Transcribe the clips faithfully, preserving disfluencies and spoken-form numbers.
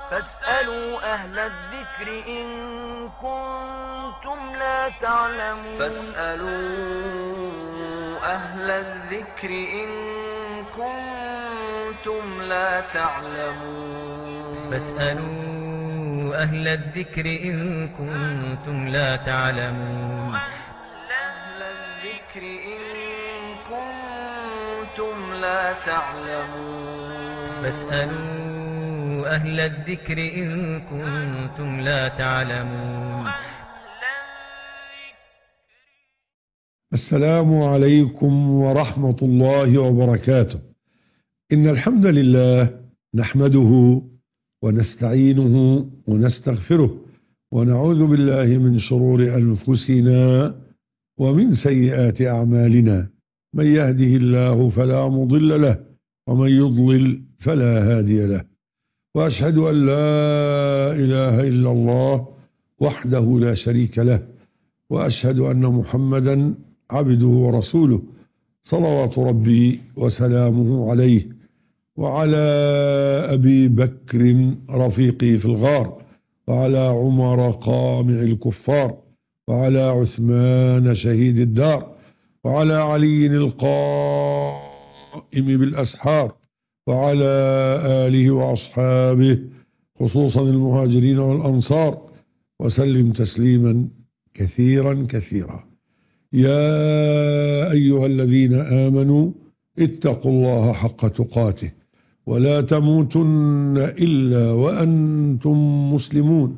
فاسألوا أهل الذكر إن كنتم لا تعلمون فاسألوا أهل الذكر إن كنتم لا تعلمون فاسألوا أهل الذكر إن كنتم لا تعلمون أهل الذكر إن كنتم لا تعلمون فاسألوا أهل الذكر إن كنتم لا تعلمون. السلام عليكم ورحمة الله وبركاته. إن الحمد لله نحمده ونستعينه ونستغفره ونعوذ بالله من شرور أنفسنا ومن سيئات أعمالنا، من يهده الله فلا مضل له ومن يضلل فلا هادي له، وأشهد أن لا إله إلا الله وحده لا شريك له، وأشهد أن محمدا عبده ورسوله صلوات ربي وسلامه عليه وعلى أبي بكر رفيقي في الغار، وعلى عمر قامع الكفار، وعلى عثمان شهيد الدار، وعلى علي القائم بالأسحار، وعلى آله وأصحابه خصوصا المهاجرين والأنصار، وسلم تسليما كثيرا كثيرا. يا أيها الذين آمنوا اتقوا الله حق تقاته ولا تموتن إلا وأنتم مسلمون.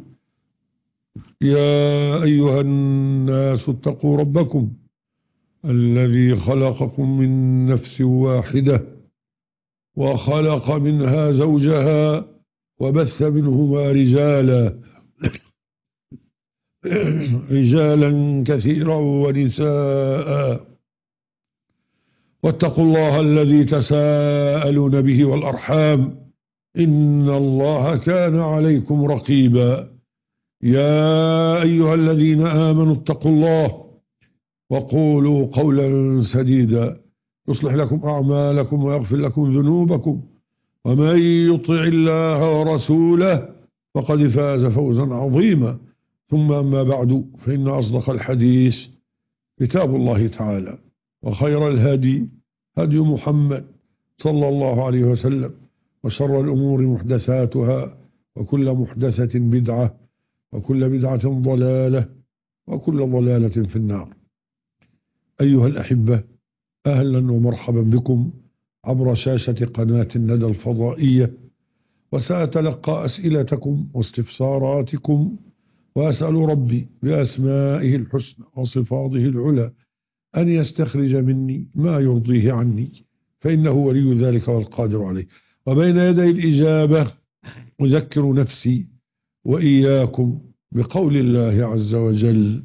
يا أيها الناس اتقوا ربكم الذي خلقكم من نفس واحدة وخلق منها زوجها وبث منهما رجالا رجالا كثيرا ونساء، واتقوا الله الذي تساءلون به والأرحام إن الله كان عليكم رقيبا. يا أيها الذين آمنوا اتقوا الله وقولوا قولا سديدا يصلح لكم أعمالكم ويغفر لكم ذنوبكم، ومن يطع الله ورسوله فقد فاز فوزا عظيما. ثم أما بعد، فإن أصدق الحديث كتاب الله تعالى، وخير الهدي هدي محمد صلى الله عليه وسلم، وشر الأمور محدثاتها، وكل محدثة بدعة، وكل بدعة ضلالة، وكل ضلالة في النار. أيها الأحبة، أهلا ومرحبا بكم عبر شاشة قناة الندى الفضائية، وسأتلقى أسئلتكم واستفساراتكم، وأسأل ربي بأسمائه الحسنى وصفاته العلى أن يستخرج مني ما يرضيه عني، فإنه ولي ذلك والقادر عليه. وبين يدي الإجابة أذكر نفسي وإياكم بقول الله عز وجل: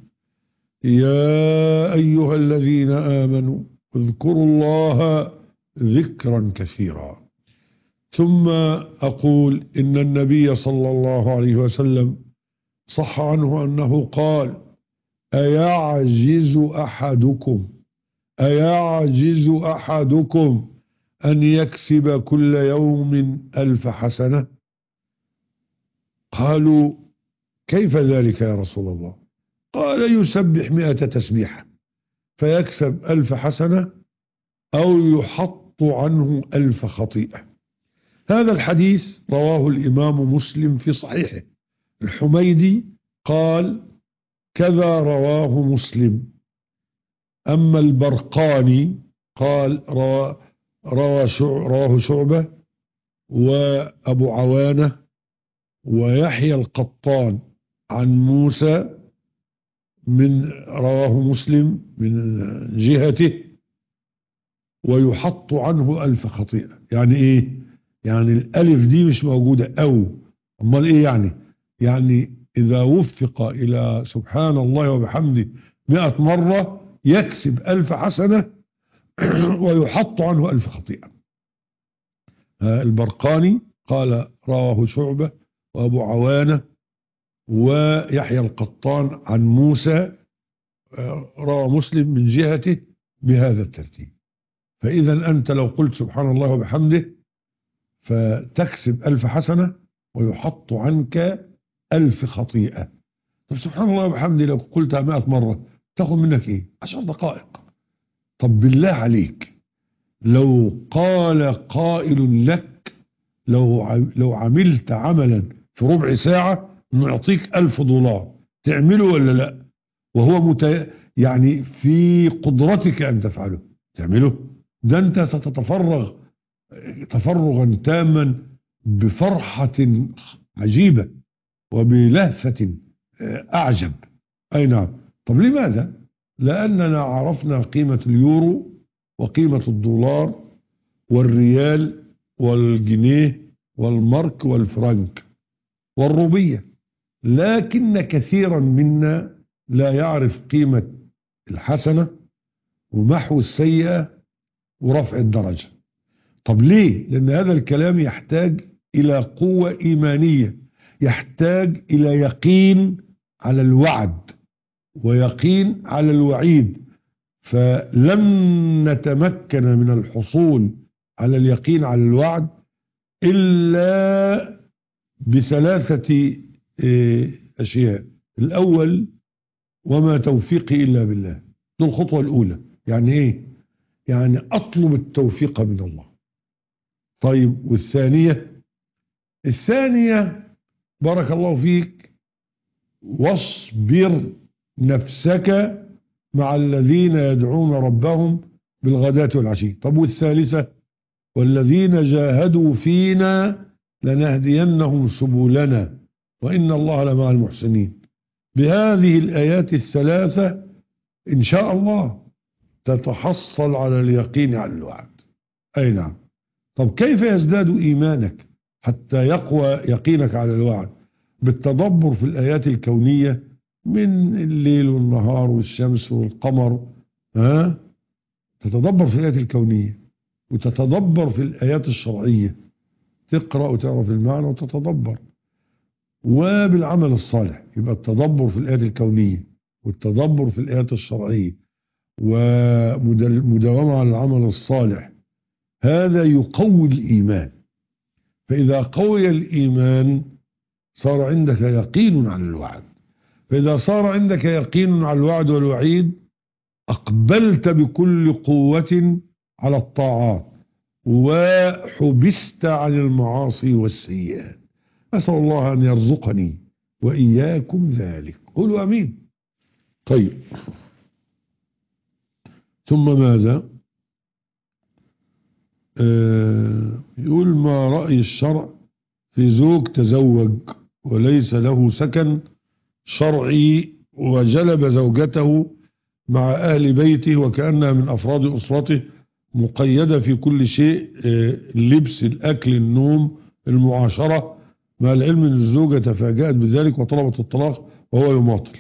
يا أيها الذين آمنوا اذكروا الله ذكرا كثيرا. ثم أقول إن النبي صلى الله عليه وسلم صح عنه أنه قال: أيعجز أحدكم أيعجز أحدكم أن يكسب كل يوم ألف حسنة؟ قالوا: كيف ذلك يا رسول الله؟ قال: يسبح مئة تسبيحة فيكسب ألف حسنة، أو يحط عنه ألف خطيئة. هذا الحديث رواه الإمام مسلم في صحيحه. الحميدي قال: كذا رواه مسلم. أما البرقاني قال: روى روى رواه شعبة وأبو عوانة ويحيى القطان عن موسى، من رواه مسلم من جهته، ويحط عنه ألف خطيئة. يعني إيه؟ يعني الألف دي مش موجودة، أو أمال إيه يعني؟ يعني إذا وفق إلى سبحان الله وبحمده مئة مرة يكسب ألف حسنة ويحط عنه ألف خطيئة. البرقاني قال: رواه شعبة وأبو عوانة ويحيى القطان عن موسى، روى مسلم من جهته بهذا الترتيب. فإذا أنت لو قلت سبحان الله وبحمده فتكسب ألف حسنة، ويحط عنك ألف خطيئة. طب سبحان الله وبحمده لو قلتها مئة مرة تاخد منك ايه؟ عشر دقائق. طب بالله عليك لو قال قائل لك لو لو عملت عملا في ربع ساعة نعطيك ألف دولار تعمله ولا لا؟ وهو مت... يعني في قدرتك أن تفعله تعمله؟ ده أنت ستتفرغ تفرغا تاما بفرحة عجيبة وبلهفة أعجب. أي نعم. طب لماذا؟ لأننا عرفنا قيمة اليورو وقيمة الدولار والريال والجنيه والمارك والفرنك والروبية، لكن كثيرا منا لا يعرف قيمة الحسنة ومحو السيئة ورفع الدرجة. طب ليه؟ لأن هذا الكلام يحتاج إلى قوة إيمانية، يحتاج إلى يقين على الوعد ويقين على الوعيد، فلن نتمكن من الحصول على اليقين على الوعد إلا بثلاثة أشياء. الأول وما توفيقي إلا بالله، دي الخطوة الأولى. يعني إيه؟ يعني أطلب التوفيق من الله. طيب والثانية؟ الثانية بارك الله فيك واصبر نفسك مع الذين يدعون ربهم بالغداة والعشي. طب والثالثة؟ والذين جاهدوا فينا لنهدينهم سبلنا وإن الله لمع المحسنين. بهذه الآيات الثلاثة إن شاء الله تتحصل على اليقين على الوعد. أي نعم. طب كيف يزداد إيمانك حتى يقوى يقينك على الوعد؟ بالتدبر في الآيات الكونية من الليل والنهار والشمس والقمر. ها؟ تتدبر في الآيات الكونية وتتدبر في الآيات الشرعية، تقرأ وتعرف المعنى وتتدبر. وبالعمل الصالح يبقى التدبر في الآيات الكونية والتدبر في الآيات الشرعية ومداومة على العمل الصالح، هذا يقوي الإيمان. فإذا قوي الإيمان صار عندك يقين على الوعد، فإذا صار عندك يقين على الوعد والوعيد أقبلت بكل قوة على الطاعات وحبست عن المعاصي والسيئات. أسأل الله أن يرزقني وإياكم ذلك. قولوا أمين. طيب ثم ماذا؟ آه يقول ما رأي الشرع في زوج تزوج وليس له سكن شرعي وجلب زوجته مع أهل بيته وكأنها من أفراد أسرته مقيدة في كل شيء، اللبس الأكل النوم المعاشرة، مع العلم أن الزوجة تفاجأت بذلك وطلبت الطلاق وهو يماطل؟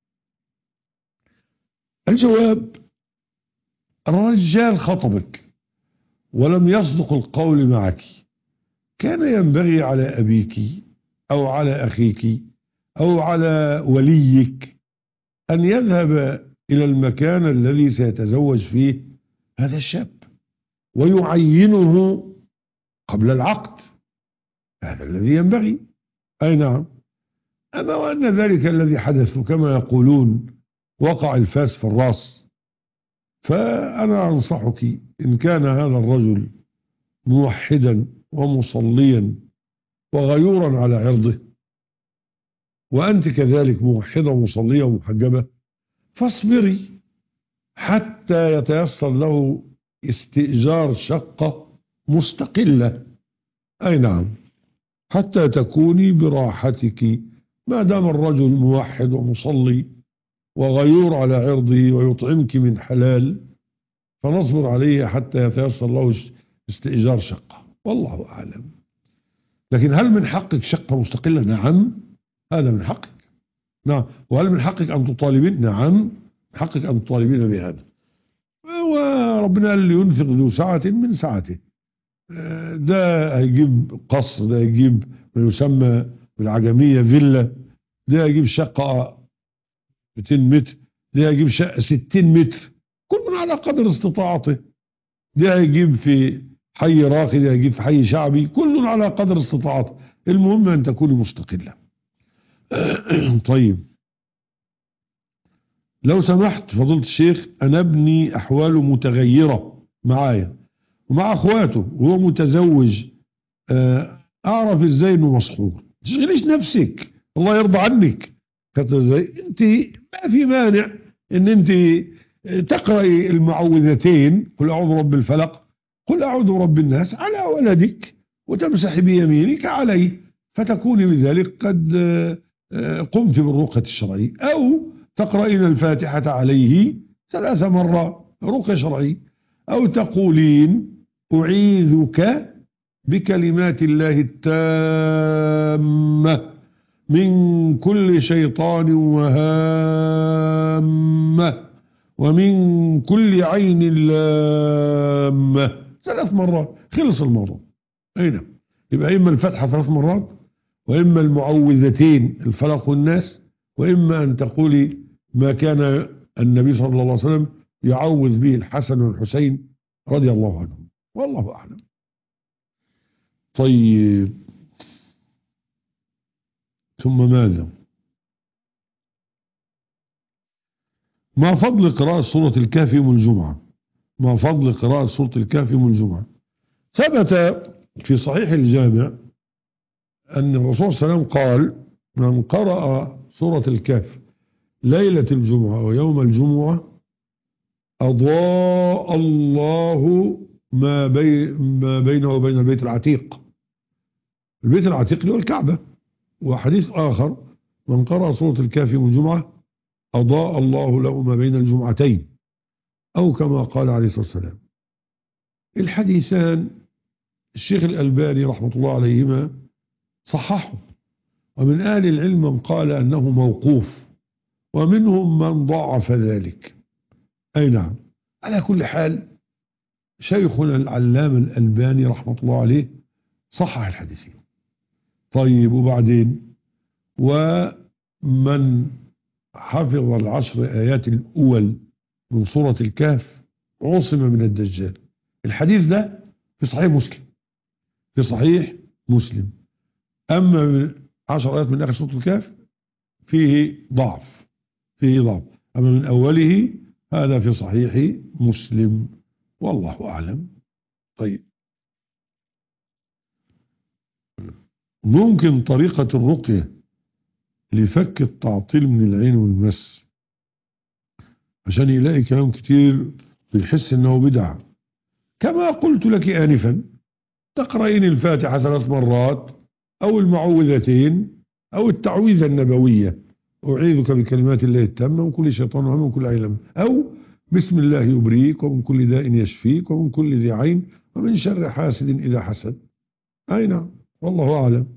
الجواب: الرجال خطبك ولم يصدق القول معك، كان ينبغي على أبيك أو على أخيك أو على وليك أن يذهب إلى المكان الذي سيتزوج فيه هذا الشاب ويعينه قبل العقد، هذا الذي ينبغي. أي نعم. أما وأن ذلك الذي حدث كما يقولون وقع الفاس في الراس، فأنا أنصحك إن كان هذا الرجل موحدا ومصليا وغيورا على عرضه وأنت كذلك موحدة ومصلية ومحجبة، فاصبري حتى يتيسر له استئجار شقة مستقلة. أي نعم، حتى تكوني براحتك. ما دام الرجل موحد ومصلي وغيور على عرضه ويطعمك من حلال فنصبر عليه حتى يتيسر له استئجار شقة، والله أعلم. لكن هل من حقك شقة مستقلة؟ نعم، هذا من حقك. نعم. وهل من حقك أن تطالبين؟ نعم، من حقك أن تطالبين بهذا. وربنا قال لينفق ذو سعة من سعته. ده هيجيب قصر، ده هيجيب ما يسمى بالعجمية فيلا، ده هيجيب شقة مئتين متر، ده هيجيب شقة ستين متر، كل على قدر استطاعته. ده هيجيب في حي راقي، ده هيجيب في حي شعبي، كل على قدر استطاعته. المهم أن تكوني مستقلة. طيب لو سمحت فضيلة الشيخ، أنا ابني أحواله متغيرة معايا ومع أخواته وهو متزوج، أعرف إزاي إنه مسحور؟ تشغليش نفسك، الله يرضى عنك. أنت ما في مانع إن أنت تقرأي المعوذتين، قل أعوذ برب الفلق، قل أعوذ برب الناس على ولدك وتمسحي بيمينك عليه، فتكوني بذلك قد قمت بالرقية الشرعية. أو تقرأين الفاتحة عليه ثلاث مرات رقية شرعية، أو تقولين أعيذك بكلمات الله التامة من كل شيطان وهامة ومن كل عين لامة ثلاث مرات، خلص الموضوع. أين يبقى إما الفتحة ثلاث مرات، وإما المعوذتين الفلق والناس، وإما أن تقولي ما كان النبي صلى الله عليه وسلم يعوذ به الحسن والحسين رضي الله عنهم، والله أعلم. طيب ثم ماذا؟ ما فضل قراءة سورة الكهف يوم الجمعة؟ ما فضل قراءة سورة الكهف يوم الجمعة؟ ثبت في صحيح الجامع أن الرسول صلى الله عليه وسلم قال: من قرأ سورة الكهف ليلة الجمعة ويوم الجمعة أضاء الله ما, بي ما بينه وبين البيت العتيق. البيت العتيق اللي هو الكعبة. وحديث آخر: من قرأ سورة الكهف يوم الجمعة أضاء الله له ما بين الجمعتين، أو كما قال عليه الصلاة والسلام. الحديثان الشيخ الألباني رحمة الله عليهما صححوا، ومن أهل العلم من قال أنه موقوف، ومنهم من ضعف ذلك. أي نعم. على كل حال شيخنا العلامة الألباني رحمة الله عليه صحح الحديثين. طيب وبعدين؟ ومن حفظ العشر آيات الأول من سورة الكهف عصم من الدجال. الحديث ده في صحيح مسلم، في صحيح مسلم. أما من عشر آيات من آخر سورة الكهف فيه ضعف، فيه ضعف. أما من أوله هذا في صحيح مسلم، والله أعلم. طيب ممكن طريقة الرقية لفك التعطيل من العين والمس، عشان يلاقي كلام كتير ويحس انه بدعة. كما قلت لك آنفا، تقرأين الفاتحة ثلاث مرات، أو المعوذتين، أو التعويذة النبوية: أعيذك بكلمات الله التامة من كل شيطان وهم من كل عين، أو بسم الله يبريك ومن كل داء يشفيك ومن كل ذي عين ومن شر حاسد إذا حسد. أي نعم، والله أعلم.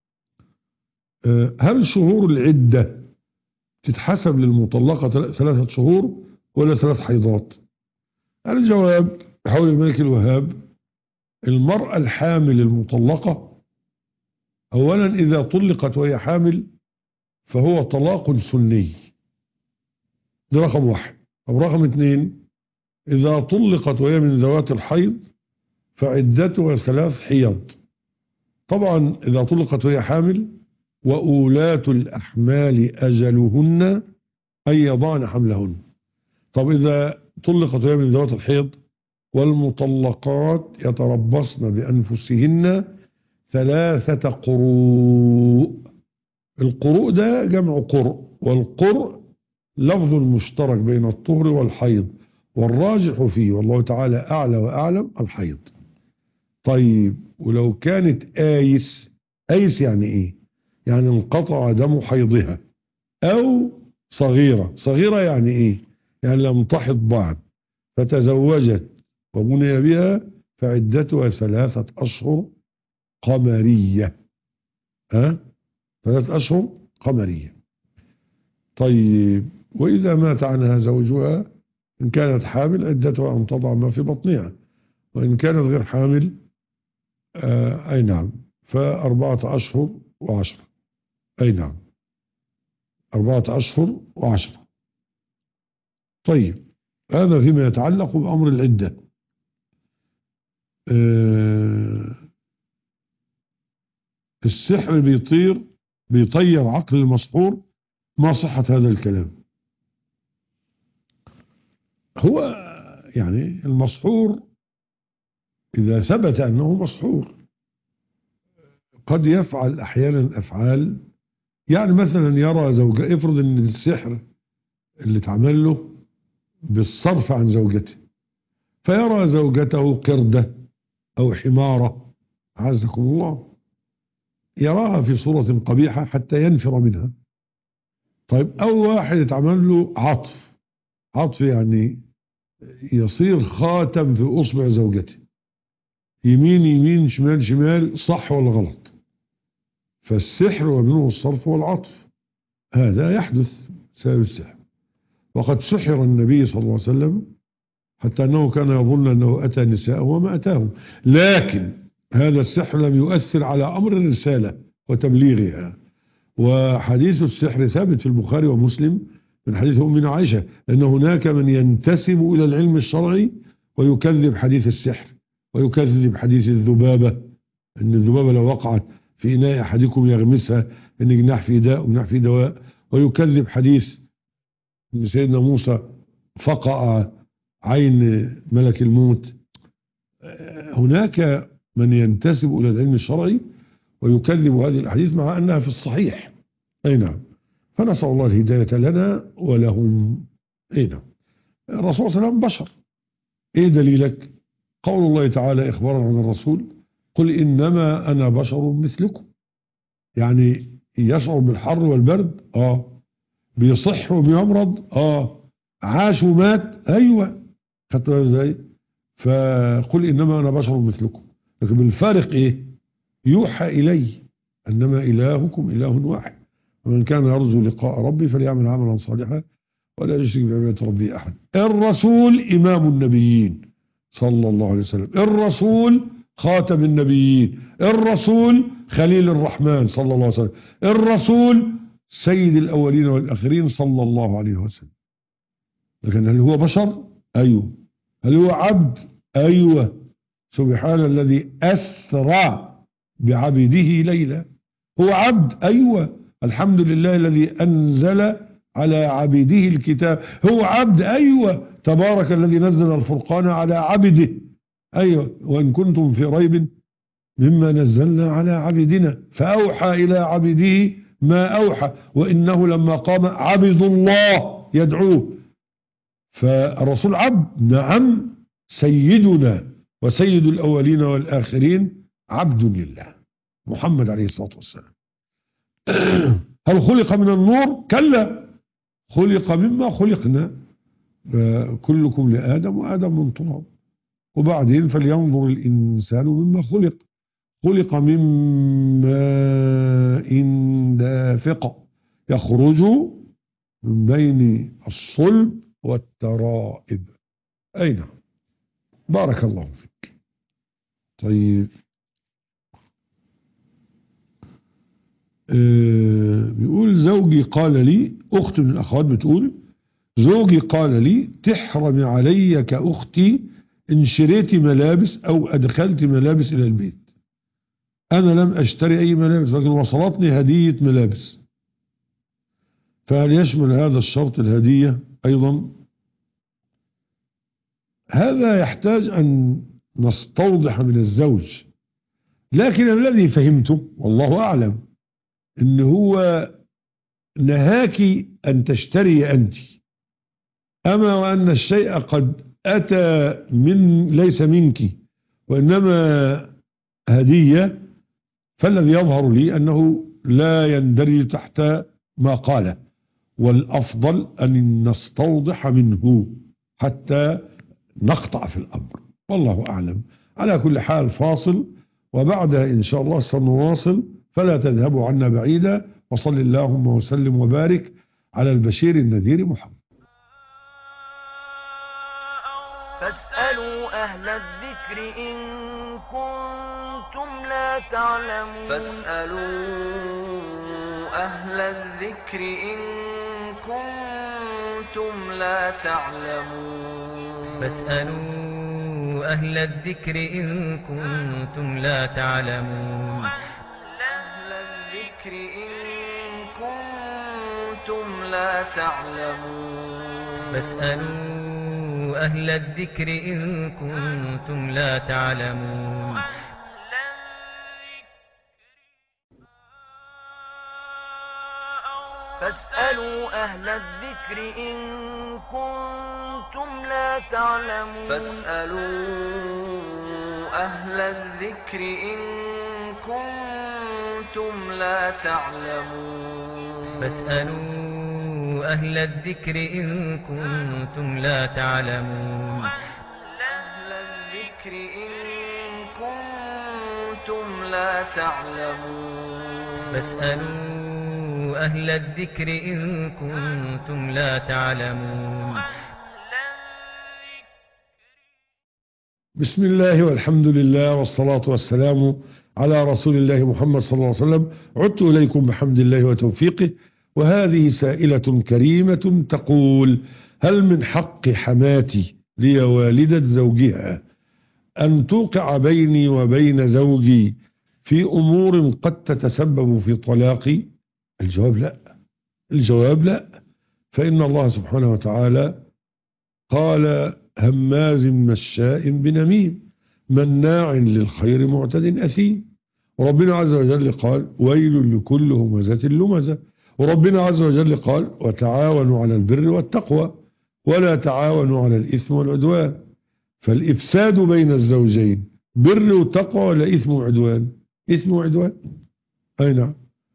هل شهور العدة تتحسب للمطلقة ثلاثة شهور ولا ثلاث حيضات؟ الجواب حول الملك الوهاب: المرأة الحامل المطلقة أولا إذا طلقت وهي حامل فهو طلاق سني، ده رقم واحد. أو رقم اثنين: إذا طلقت وهي من ذوات الحيض فعدتها ثلاث حيض. طبعا إذا طلقت وهي حامل، وأولاة الأحمال أجلهن أن يضعن حملهن. طب إذا طلقت وهي من ذوات الحيض: والمطلقات يتربصن بأنفسهن ثلاثة قروء. القروء ده جمع قرء، والقرء لفظ مشترك بين الطهر والحيض، والراجح فيه والله تعالى أعلى وأعلم الحيض. طيب ولو كانت آيس، آيس يعني إيه؟ يعني انقطع دم حيضها. أو صغيرة، صغيرة يعني إيه؟ يعني لم تحض بعد فتزوجت وبني بها فعدتها ثلاثة أشهر قمرية. ها؟ ثلاثة أشهر قمرية. طيب وإذا مات عنها زوجها إن كانت حامل عدتها أن تضع ما في بطنها، وإن كانت غير حامل آه أي نعم فأربعة أشهر وعشرة. أي نعم أربعة أشهر وعشرة. طيب هذا فيما يتعلق بأمر العدة. آه السحر بيطير بيطير عقل المسحور، ما صحة هذا الكلام؟ هو يعني المسحور إذا ثبت أنه مسحور قد يفعل أحيانا أفعال، يعني مثلا يرى زوجة، افرض أن السحر اللي اتعمل له بالصرف عن زوجته، فيرى زوجته قردة أو حمارة عزكم الله، يراها في صورة قبيحة حتى ينفر منها. طيب أو واحد اتعمل له عطف، عطف يعني يصير خاتم في أصبع زوجته، يمين يمين شمال شمال، صح ولا غلط؟ فالسحر ومنه الصرف والعطف، هذا يحدث بسبب السحر. وقد سحر النبي صلى الله عليه وسلم حتى أنه كان يظن أنه أتى نساءه وما أتاهم، لكن هذا السحر لم يؤثر على أمر الرسالة وتبليغها. وحديث السحر ثابت في البخاري ومسلم من حديث أمنا عائشة، أن هناك من ينتسب إلى العلم الشرعي ويكذب حديث السحر، ويكذب حديث الذبابة، أن الذبابة لو وقعت في إناء أحدكم يغمسها أن جناح في داء وجناح في دواء، ويكذب حديث أن سيدنا موسى فقع عين ملك الموت. هناك من ينتسب إلى العلم الشرعي ويكذب هذه الأحاديث مع أنها في الصحيح. أي نعم. فنسأل الله الهداية لنا ولهم. أي نعم. الرسول صلى الله عليه وسلم بشر. إيه دليلك؟ قول الله تعالى إخبارا عن الرسول: قل إنما أنا بشر مثلكم. يعني يشعر بالحر والبرد، آه بيصح وبيمرض، آه عاش ومات، أيوة. خدت بالك إزاي؟ فقل إنما أنا بشر مثلكم، لكن بالفارق إيه؟ يوحى إلي أنما إلهكم إله واحد، ومن كان يرجو لقاء ربي فليعمل عملا صالحا ولا يشرك بعبادة ربه أحد. الرسول إمام النبيين صلى الله عليه وسلم، الرسول خاتم النبيين، الرسول خليل الرحمن صلى الله عليه وسلم، الرسول سيد الأولين والآخرين صلى الله عليه وسلم. لكن هل هو بشر؟ أيوه. هل هو عبد؟ أيوه. سبحان الذي أسرى بعبده ليلا. هو عبد؟ أيوه. الحمد لله الذي أنزل على عبده الكتاب. هو عبد؟ أيوه. تبارك الذي نزل الفرقان على عبده. أيوه. وإن كنتم في ريب مما نزلنا على عبدنا فأوحى إلى عبده ما أوحى، وإنه لما قام عبد الله يدعوه. فالرسول عبد، نعم. سيدنا وسيد الأولين والآخرين عبد لله محمد عليه الصلاة والسلام. هل خلق من النور؟ كلا، خلق مما خلقنا، كلكم لآدم وآدم من تراب. وبعدين فلينظر الإنسان مما خلق، خلق من ماء دافق يخرج من بين الصلب والترائب. أي نعم. بارك الله فيك. طيب آه بيقول زوجي قال لي، أخت من الأخوات بتقول زوجي قال لي تحرمي علي كأختي إن شريتي ملابس أو أدخلت ملابس إلى البيت. أنا لم أشتري أي ملابس، لكن وصلتني هدية ملابس، فهل يشمل هذا الشرط الهدية أيضا؟ هذا يحتاج أن نستوضح من الزوج، لكن الذي فهمته والله أعلم إن هو نهاك أن تشتري أنت، أما وأن الشيء قد أتى من ليس منك وإنما هدية، فالذي يظهر لي أنه لا يندرج تحت ما قاله، والأفضل أن نستوضح منه حتى نقطع في الأمر، والله أعلم. على كل حال فاصل، وبعدها إن شاء الله سنواصل، فلا تذهبوا عنا بعيدا. وصل اللهم وسلم وبارك على البشير النذير محمد. فاسألوا أهل الذكر إن كنتم لا تعلمون. فاسألوا أهل الذكر إن كنتم لا تعلمون. فاسألوا أهل الذكر إن كنتم لا تعلمون. أهل الذكر إن كنتم لا تعلمون فاسألوا أهل الذكر إن كنتم لا تعلمون فاسألوا أهل الذكر إن كنتم لا تعلمون فاسألوا أهل الذكر إن كنتم لا تعلمون فاسألوا أهل الذكر إن كنتم لا تعلمون أهل الذكر إن كنتم لا تعلمون فاسألوا أهل الذكر إن كنتم لا تعلمون بسم الله والحمد لله والصلاة والسلام على رسول الله محمد صلى الله عليه وسلم. عدت إليكم بحمد الله وتوفيقه، وهذه سائلة كريمة تقول: هل من حق حماتي لي والدة زوجها أن توقع بيني وبين زوجي في أمور قد تتسبب في طلاقي؟ الجواب لا. الجواب لا، فإن الله سبحانه وتعالى قال: هماز مشاء بنميم مناع للخير معتد أثيم. وربنا عز وجل قال: ويل لكل همزة لمزة. وربنا عز وجل قال: وتعاونوا على البر والتقوى ولا تعاونوا على الإثم والعدوان. فالإفساد بين الزوجين بر وتقوى ولا إثم وعدوان؟ إثم وعدوان، أي نعم.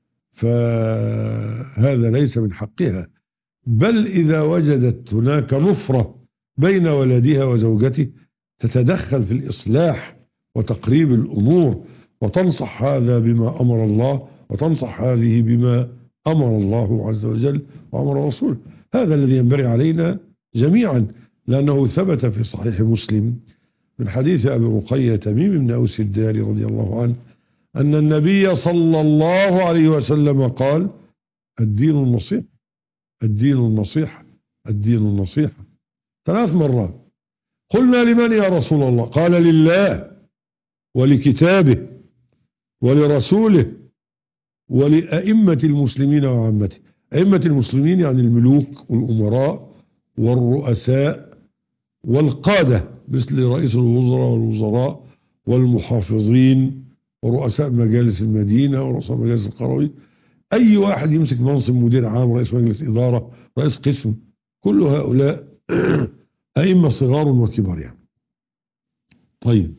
فهذا ليس من حقها، بل إذا وجدت هناك نفرة بين ولدها وزوجته تتدخل في الإصلاح وتقريب الأمور، وتنصح هذا بما أمر الله وتنصح هذه بما أمر الله عز وجل وأمر رسوله. هذا الذي ينبغي علينا جميعا، لأنه ثبت في صحيح مسلم من حديث أبي رقية تميم بن أوس الداري رضي الله عنه أن النبي صلى الله عليه وسلم قال: الدين النصيحة، الدين النصيحة، الدين النصيحة، ثلاث مرات. قلنا: لمن يا رسول الله؟ قال: لله ولكتابه ولرسوله ولأئمة المسلمين وعامته. أئمة المسلمين يعني الملوك والأمراء والرؤساء والقادة، مثل رئيس الوزراء والوزراء والمحافظين ورؤساء مجالس المدينة ورؤساء مجالس القروي. أي واحد يمسك منصب مدير عام، رئيس مجلس إدارة، رئيس قسم، كل هؤلاء أئمة صغار وكبار يعني. طيب،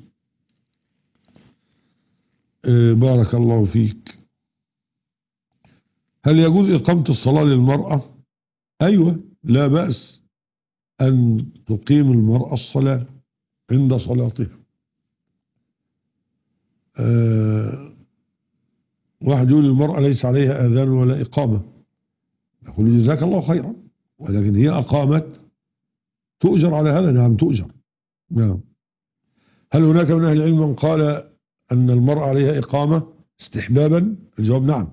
آه بارك الله فيك. هل يجوز إقامة الصلاة للمرأة؟ أيوة، لا بأس أن تقيم المرأة الصلاة عند صلاتها. آه واحد يقول: المرأة ليس عليها آذان ولا إقامة. نقول: جزاك الله خيرا، ولكن هي أقامت تؤجر على هذا. نعم تؤجر، نعم. هل هناك من أهل العلم من قال أن المرأة عليها إقامة استحبابا؟ الجواب نعم.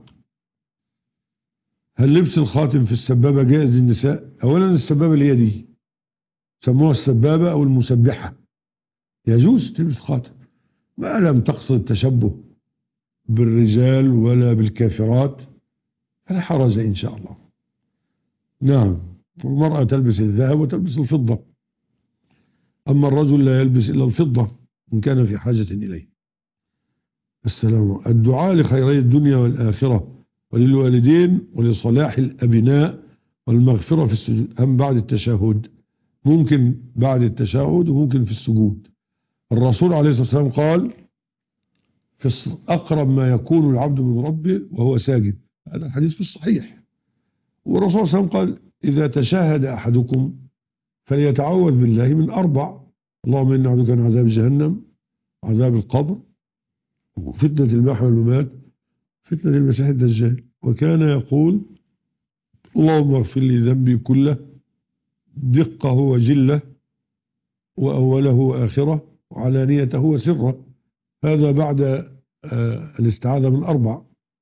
هل لبس الخاتم في السبابة جائز للنساء؟ أولا السبابة اللي هي دي سموها السبابة أو المسبحة، يجوز تلبس خاتم ما لم تقصد التشبه بالرجال ولا بالكافرات، فلا حرج إن شاء الله. نعم، المرأة تلبس الذهب وتلبس الفضة، أما الرجل لا يلبس إلا الفضة إن كان في حاجة إليه. السلام. الدعاء لخيري الدنيا والآخرة وللوالدين ولصلاح الأبناء والمغفرة في السجود أم بعد التشهد؟ ممكن بعد التشهد وممكن في السجود. الرسول عليه الصلاة والسلام قال: في أقرب ما يكون العبد من ربه وهو ساجد. هذا الحديث في الصحيح. والرسول صلى الله عليه وسلم قال: إذا تشهد أحدكم فليتعوذ بالله من أربع: اللهم إني أعوذ بك من عذاب جهنم، عذاب القبر، وفتنة المحيا والممات، فتنة المسيح الدجال. وكان يقول: اللهم اغفر لي ذنبي كله دقه وجله وأوله وآخره وعلانيته وسره. هذا بعد آه الاستعاذة من أربع.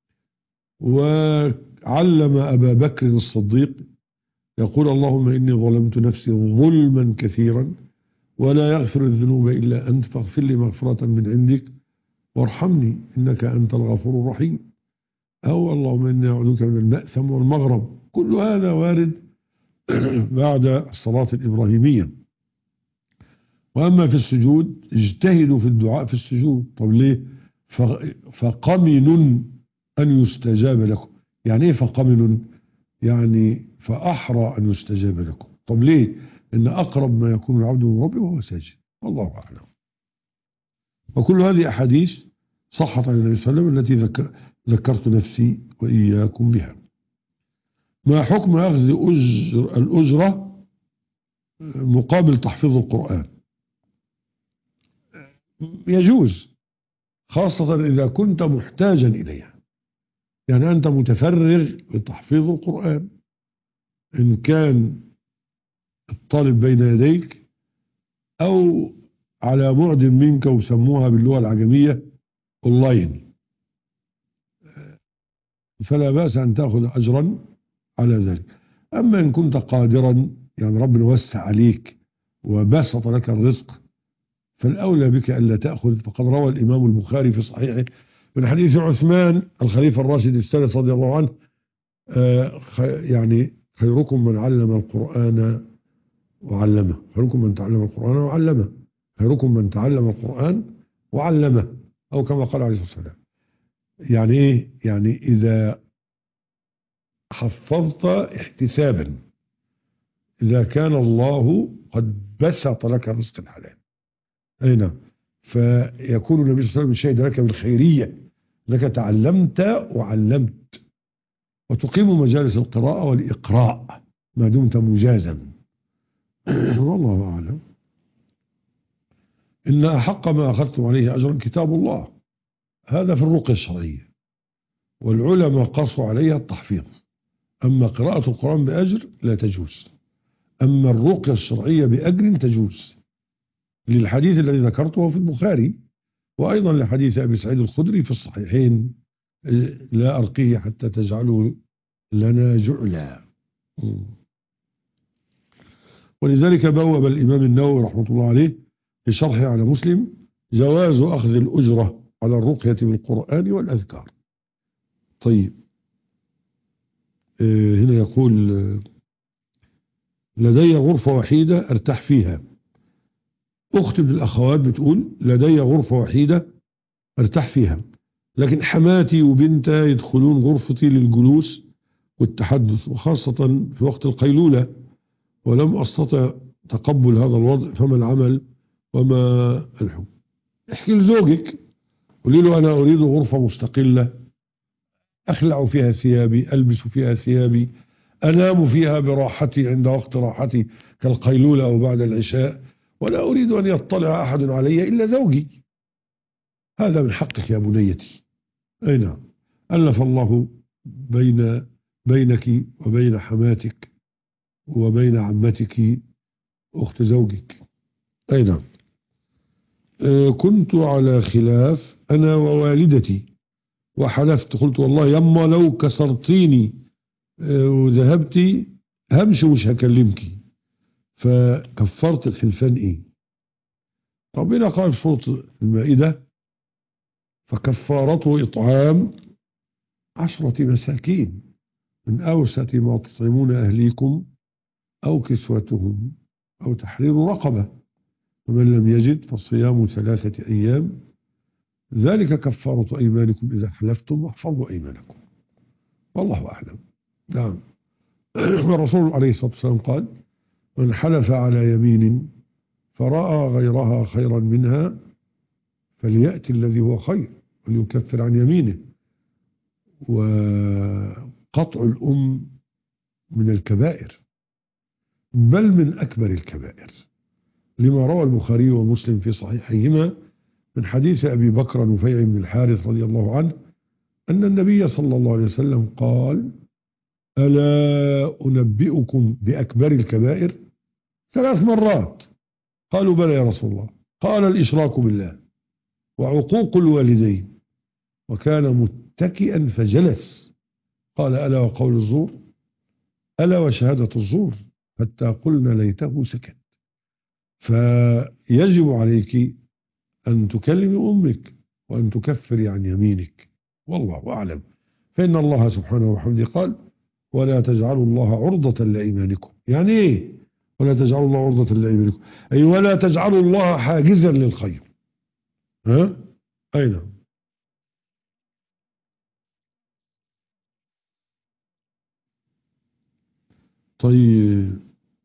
وعلم أبا بكر الصديق يقول: اللهم إني ظلمت نفسي ظلما كثيرا ولا يغفر الذنوب إلا أنت فاغفر لي مغفرة من عندك وارحمني إنك أنت الغفور الرحيم. أو اللهم إني أعوذ بك من المأثم والمغرب. كل هذا وارد بعد الصلاة الإبراهيمية. وأما في السجود اجتهدوا في الدعاء في السجود. طب ليه؟ فقمن أن يستجاب لكم. يعني إيه فقمن؟ يعني فأحرى أن يستجاب لكم. طب ليه؟ إن أقرب ما يكون العبد من ربه وهو ساجد. والله أعلم. وكل هذه أحاديث صحت عن النبي صلى الله عليه وسلم التي ذكر ذكرت نفسي وإياكم بها. ما حكم أخذ أجر الأجرة مقابل تحفيظ القرآن؟ يجوز، خاصة إذا كنت محتاجا إليها. يعني أنت متفرغ لتحفيظ القرآن، إن كان الطالب بين يديك أو على بعد منك، وسموها باللغة العجمية أونلاين، فلا بأس أن تأخذ أجرا على ذلك. أما إن كنت قادرا، يعني ربنا وسع عليك وبسط لك الرزق، فالأولى بك ألا تأخذ. فقد روى الإمام البخاري في صحيحه من حديث عثمان الخليفة الراشد الثالث رضي الله عنه، آه يعني خيركم من علم القرآن وعلمه، خيركم من تعلم القرآن وعلمه، خيركم من تعلم القرآن وعلمه، أو كما قال عليه الصلاة والسلام. يعني إيه؟ يعني إذا حفظت احتسابا، إذا كان الله قد بسط لك رزق الحلال، أي نعم، فيكون النبي صلى الله عليه وسلم شهد لك بالخيرية، لك تعلمت وعلمت، وتقيم مجالس القراءة والإقراء ما دمت مجازا. والله أعلم. إن أحق ما أخذتم عليه أجرا كتاب الله، هذا في الرقية الشرعية، والعلماء قصوا عليها التحفيظ. أما قراءة القرآن بأجر لا تجوز، أما الرقية الشرعية بأجر تجوز، للحديث الذي ذكرته في البخاري، وأيضا لحديث أبي سعيد الخدري في الصحيحين: لا أرقيه حتى تجعلوا لنا جعلا. ولذلك بوب الإمام النووي رحمة الله عليه في شرحه على مسلم جواز أخذ الأجرة على الرقية بالقرآن والأذكار. طيب، هنا يقول: لدي غرفة وحيدة أرتاح فيها. أختي من الأخوات بتقول: لدي غرفة وحيدة أرتاح فيها، لكن حماتي وبنتها يدخلون غرفتي للجلوس والتحدث، وخاصة في وقت القيلولة، ولم أستطع تقبل هذا الوضع، فما العمل وما الحكم؟ احكي لزوجك، قولي له: أنا أريد غرفة مستقلة أخلع فيها ثيابي، ألبس فيها ثيابي، أنام فيها براحتي عند وقت راحتي كالقيلولة أو بعد العشاء، ولا أريد أن يطلع أحد علي إلا زوجي. هذا من حقك يا بنيتي. أي نعم، ألف الله بين بينك وبين حماتك وبين عمتك أخت زوجك. أي نعم. أه كنت على خلاف أنا ووالدتي وحلفت، قلت: والله يما لو كسرتيني أه وذهبتي همشي ومش هكلمك. فكفرت الحلفان إيه؟ ربنا قال في سورة المائدة: فكفارته إطعام عشرة مساكين من أوسط ما تطعمون أهليكم أو كسوتهم أو تحرير رقبة، ومن لم يجد فصيام ثلاثة أيام ذلك كفارة أيمانكم إذا حلفتم واحفظوا أيمانكم. والله أعلم. نعم. والرسول عليه الصلاة والسلام قال: من حلف على يمين فرأى غيرها خيرا منها فليأتي الذي هو خير وليكفر عن يمينه. وقطع الأم من الكبائر، بل من أكبر الكبائر، لما روى البخاري ومسلم في صحيحهما من حديث أبي بكر نفيع بن الحارث رضي الله عنه أن النبي صلى الله عليه وسلم قال: ألا أنبئكم بأكبر الكبائر؟ ثلاث مرات. قالوا: بلى يا رسول الله. قال: الإشراك بالله وعقوق الوالدين. وكان متكئا فجلس. قال: ألا وقول الزور؟ ألا وشهادة الزور؟ حتى قلنا ليته سكت. فيجب عليك أن تكلم أمك وأن تكفري عن يمينك. والله أعلم. فإن الله سبحانه وبحمده قال ولا تجعلوا الله عرضة لأيمانكم. يعني إيه ولا تجعلوا الله عرضة لأيمانكم؟ أي ولا تجعلوا الله حاجزا للخير. ها أي نعم. طيب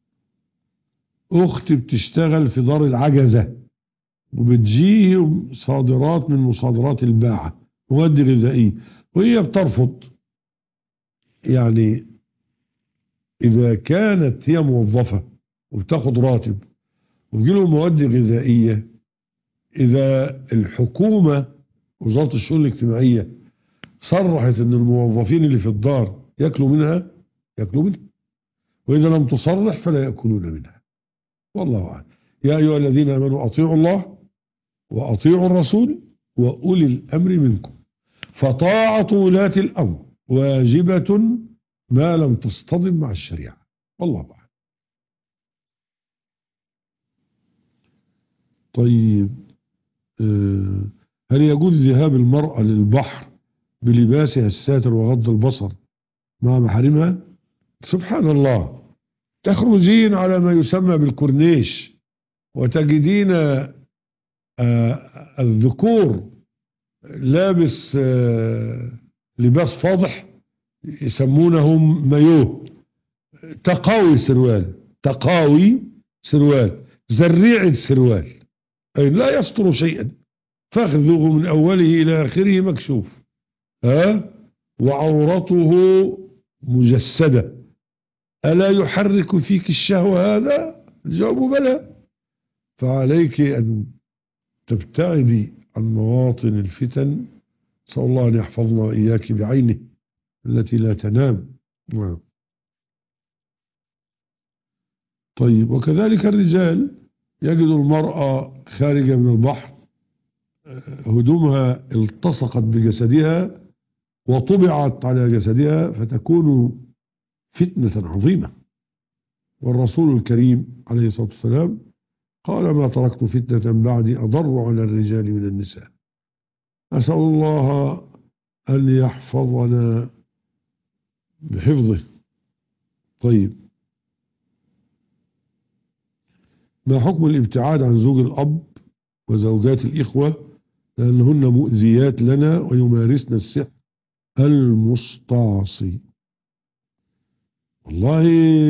أختي بتشتغل في دار العجزة وبتجيه صادرات من مصادرات الباعة مواد غذائية وهي بترفض. يعني إذا كانت هي موظفة وبتاخد راتب وبيجيله مواد غذائية، إذا الحكومة وزارة الشؤون الاجتماعية صرحت إن الموظفين اللي في الدار يأكلوا منها يأكلوا منها، وإذا لم تصرح فلا يأكلون منها. والله أعلم. يا أيها الذين آمنوا أطيعوا الله وأطيعوا الرسول وأولي الأمر منكم، فطاعة ولاة الأمر واجبة ما لم تصطدم مع الشريعة. والله أعلم. طيب هل يجوز ذهاب المرأة للبحر بلباسها الساتر وغض البصر مع محارمها؟ سبحان الله، تخرجين على ما يسمى بالكورنيش وتجدين الذكور لابس لباس فاضح يسمونهم مايوه، تقاوي سروال، تقاوي سروال، زريعة سروال، أي لا يستر شيئا، فخذه من أوله إلى آخره مكشوف، ها وعورته مجسدة. ألا يحرك فيك الشهوة هذا؟ الجواب بلى. فعليك أن تبتعدي عن مواطن الفتن. نسأل الله أن يحفظنا وإياك بعينه التي لا تنام. نعم. طيب وكذلك الرجال يجد المرأة خارجة من البحر هدومها التصقت بجسدها وطبعت على جسدها فتكون فتنة عظيمة. والرسول الكريم عليه الصلاة والسلام قال ما تركت فتنة بعدي أضر على الرجال من النساء. أسأل الله أن يحفظنا بحفظه. طيب ما حكم الابتعاد عن زوج الأب وزوجات الإخوة لأنهن مؤذيات لنا ويمارسن السحر المستعصي؟ والله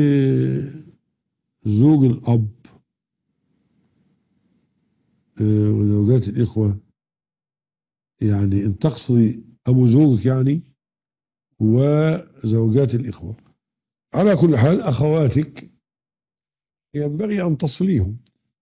زوج الأب وزوجات الإخوة، يعني ان تقصدي أبو زوجك يعني وزوجات الإخوة، على كل حال أخواتك ينبغي أن تصليهم،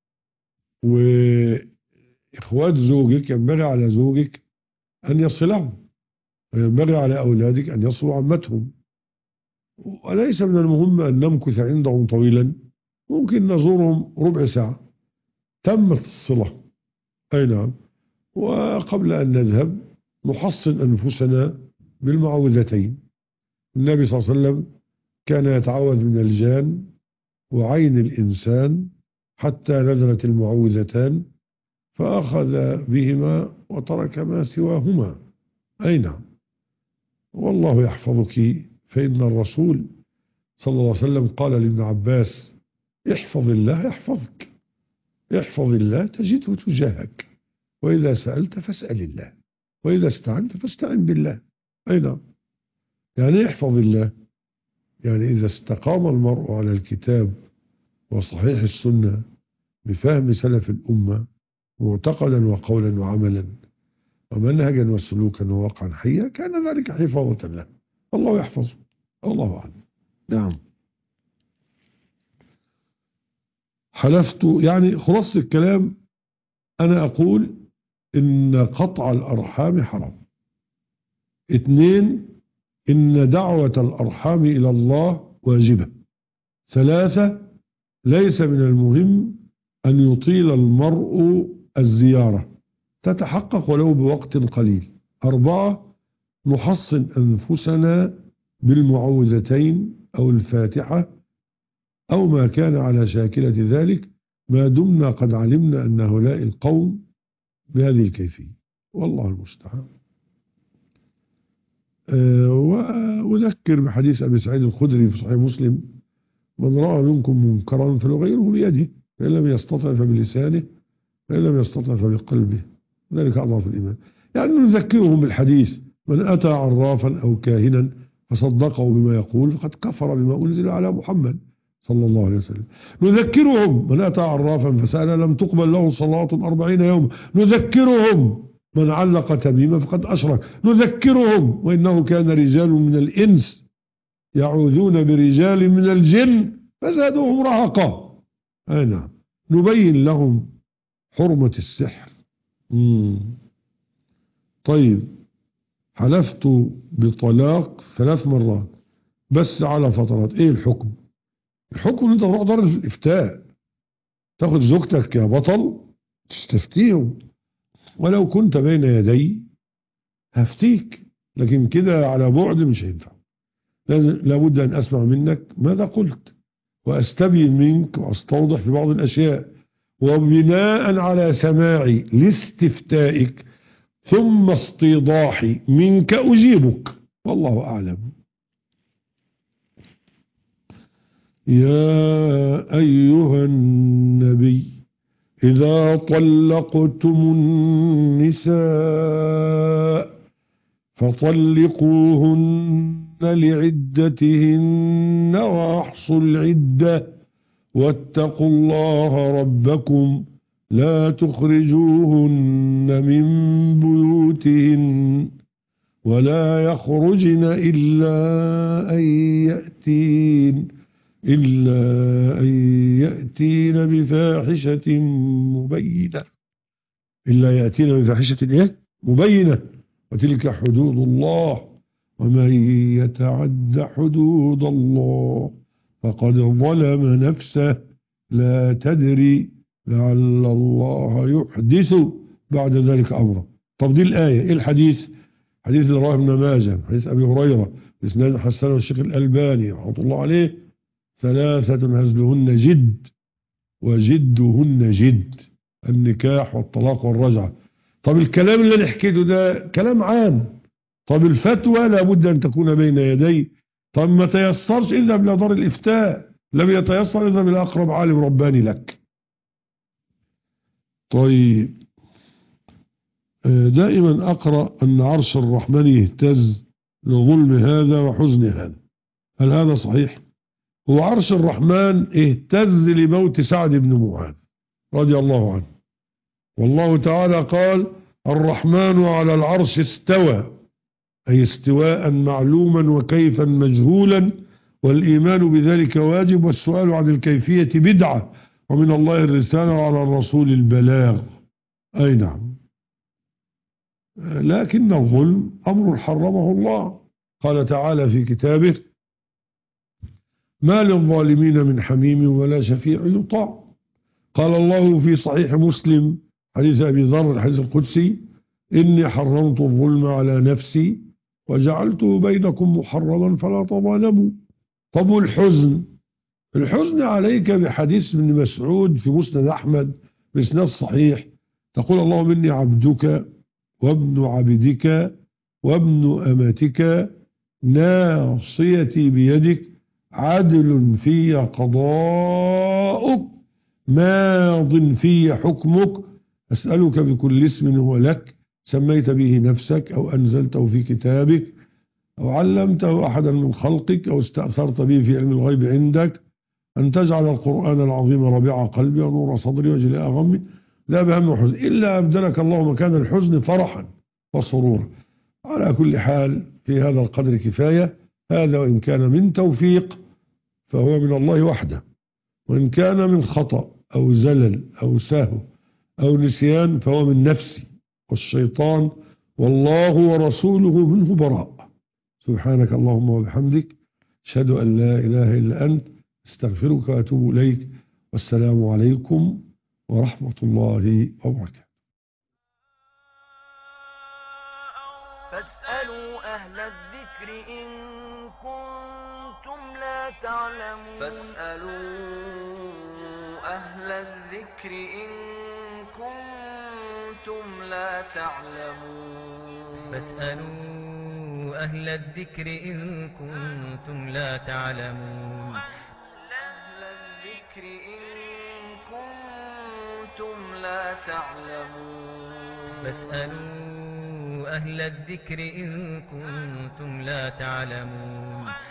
وإخوات زوجك ينبغي على زوجك أن يصلهم، وينبغي على أولادك أن يصلوا عمتهم. وليس من المهم أن نمكث عندهم طويلا، ممكن نزورهم ربع ساعة تمت الصلة. أي نعم. وقبل أن نذهب نحصن أنفسنا بالمعوذتين. النبي صلى الله عليه وسلم كان يتعوذ من الجان وعين الإنسان حتى نزلت المعوذتان فأخذ بهما وترك ما سواهما. أي نعم. والله يحفظك، فإن الرسول صلى الله عليه وسلم قال لابن عباس احفظ الله يحفظك، احفظ الله تجده تجاهك، وإذا سألت فاسأل الله، وإذا استعنت فاستعن بالله. أي نعم. يعني احفظ الله، يعني إذا استقام المرء على الكتاب وصحيح السنة بفهم سلف الأمة معتقدا وقولا وعملا ومنهجا وسلوكا وواقعا حيا كان ذلك حفاظة له. الله يحفظه. الله أعلم. نعم. حلفت، يعني خلاصة الكلام أنا أقول إن قطع الأرحام حرام. اثنين، إن دعوة الأرحام إلى الله واجبة. ثلاثة، ليس من المهم أن يطيل المرء الزيارة، تتحقق ولو بوقت قليل. أربعة، نحصن أنفسنا بالمعوذتين أو الفاتحة أو ما كان على شاكلة ذلك ما دمنا قد علمنا أن هؤلاء القوم بهذه الكيفية. والله المستعان. أه نذكر بحديث أبي سعيد الخدري في صحيح مسلم: من رأى منكم منكرا فليغيره بيده، فإن لم يستطع فبلسانه، فإن لم يستطع فبقلبه، ذلك أضعف الإيمان. يعني نذكرهم بالحديث: من أتى عرافا أو كاهنا فصدقه بما يقول فقد كفر بما أنزل على محمد صلى الله عليه وسلم. نذكرهم: من أتى عرافا فسأل لم تقبل له صلاة أربعين يوم. نذكرهم: من علق تميما فقد أشرك. نذكرهم: وإنه كان رجال من الإنس يعوذون برجال من الجن فزادوهم رهقا. أي نعم، نبين لهم حرمة السحر. مم. طيب، حلفت بطلاق ثلاث مرات بس على فترات، ايه الحكم؟ الحكم ان انت تروح دار الافتاء، تاخد زوجتك يا بطل تستفتيهم، ولو كنت بين يدي هفتيك، لكن كده على بعد مش هينفع. لازم لابد ان اسمع منك ماذا قلت، واستبين منك واستوضح في بعض الاشياء، وبناء على سماعي لاستفتائك ثم استيضاحي منك أجيبك، والله أعلم. يا أيها النبي إذا طلقتم النساء فطلقوهن لعدتهن وأحصوا العدة واتقوا الله ربكم لا تخرجوهن من بيوتهن ولا يخرجن إلا أن يأتين إلا أن يأتين بفاحشة مبينة إلا يأتين بفاحشة إيه؟ مبينة، وتلك حدود الله ومن يتعد حدود الله فقد ظلم نفسه لا تدري لعل الله يحدث بعد ذلك أمرا. طب دي الآية. إيه الحديث؟ حديث اللي رواه ابن ماجه، حديث أبي هريرة بإسناد حسنه الشيخ الألباني رحمه الله عليه: ثلاثة هزلهن جد وجدهن جد، النكاح والطلاق والرجعة. طب الكلام اللي نحكيه ده كلام عام. طب الفتوى لابد أن تكون بين يدي. طب ما تيسرش اذهب إلى دار الإفتاء، لم يتيسر اذهب إلى أقرب عالم رباني لك. طيب، دائما أقرأ أن عرش الرحمن يهتز لظلم هذا وحزن هذا، هل هذا صحيح؟ هو عرش الرحمن اهتز لموت سعد بن معاذ رضي الله عنه، والله تعالى قال: الرحمن على العرش استوى، أي استواء معلوما وكيفا مجهولا، والإيمان بذلك واجب، والسؤال عن الكيفية بدعة، ومن الله الرسالة وعلى الرسول البلاغ. أي نعم، لكن الظلم أمر حرمه الله. قال تعالى في كتابه: ما للظالمين من حميم ولا شفيع يطاع. قال الله في صحيح مسلم حديث أبي ذر الحديث القدسي: إني حرمت الظلم على نفسي وجعلته بينكم محرما فلا تظالموا. طب الحزن، الحزن عليك بحديث ابن مسعود في مسند أحمد بإسناد صحيح، تقول: اللهم إني عبدك وابن عبدك وابن أمتك ناصيتي بيدك عدل في قضاؤك ماض في حكمك أسألك بكل اسم هو لك سميت به نفسك أو أنزلته في كتابك أو علمته أحدا من خلقك أو استأثرت به في علم الغيب عندك أن تجعل القرآن العظيم ربيع قلبي ونور صدري وجلاء غمي لا بهم حزن إلا أبدلك الله مكان الحزن فرحا وسرورا. على كل حال في هذا القدر كفاية. هذا وإن كان من توفيق فهو من الله وحده، وإن كان من خطأ أو زلل أو سهو أو نسيان فهو من نفسي والشيطان، والله ورسوله منه براء. سبحانك اللهم وبحمدك، أشهد أن لا إله إلا أنت، استغفرك وأتوب إليك، والسلام عليكم ورحمة الله وبركاته. فاسألوا أهل الذكر إن كنتم لا تعلمون فاسألوا أهل الذكر إن كنتم لا تعلمون فاسألوا أهل الذكر إن كنتم لا تعلمون أهل الذكر إن كنتم لا تعلمون فاسألوا أهل الذكر إن كنتم لا تعلمون